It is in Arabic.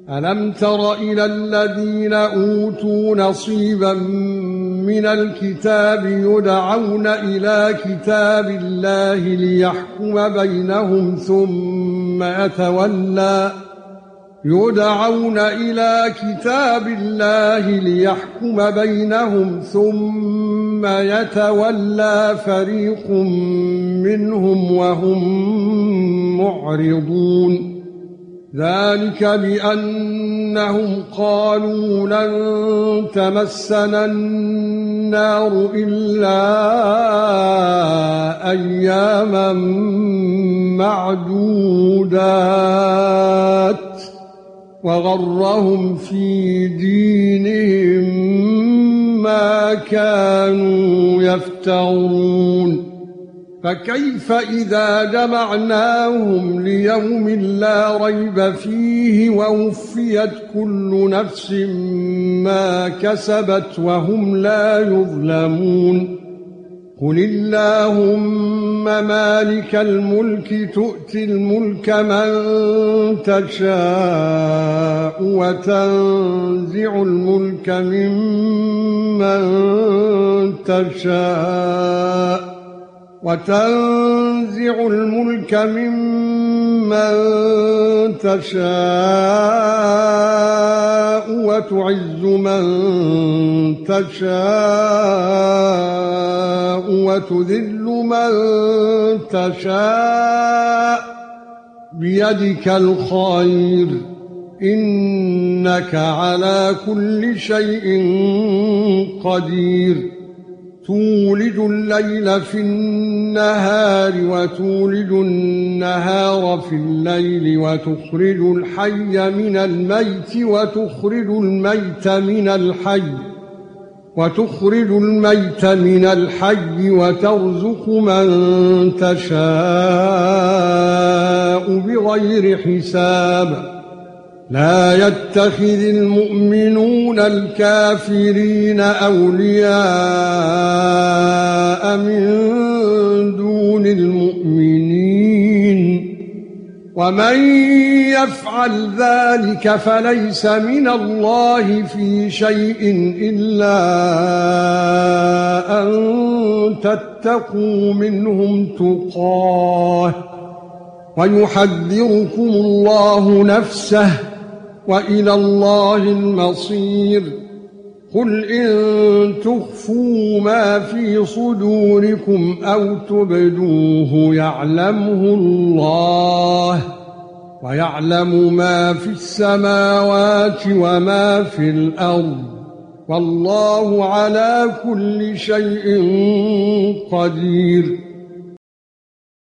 ألم تر إلى الذين أوتوا نصيبا من الكتاب يدعون إلى كتاب الله ليحكم بينهم ثم يتولى فريق منهم وهم معرضون ذلك بأنهم قالوا لن تمسنا النار إلا أياما معدودات وغرهم في دينهم ما كانوا يفترون فكيف إذا جمعناهم ليوم لا ريب فيه ووفيت كل نفس ما كسبت وهم لا يظلمون قل اللهم مالك الملك تؤتي الملك من تشاء وتنزع الملك ممن تشاء وتعز من تشاء وتذل من تشاء بيدك الخير إنك على كل شيء قدير تولج الليل في النهار وتولج النهار في الليل وتخرج الحي من الميت وتخرج الميت من الحي وترزق من تشاء بغير حساب لا يتخذ المؤمنون الكافرين أولياء من دون المؤمنين ومن يفعل ذلك فليس من الله في شيء إلا أن تتقوا منهم تقاه ويحذركم الله نفسه وإلى الله المصير قل إن تخفوا ما في صدوركم أو تبدوه يعلمه الله ويعلم ما في السماوات وما في الأرض والله على كل شيء قدير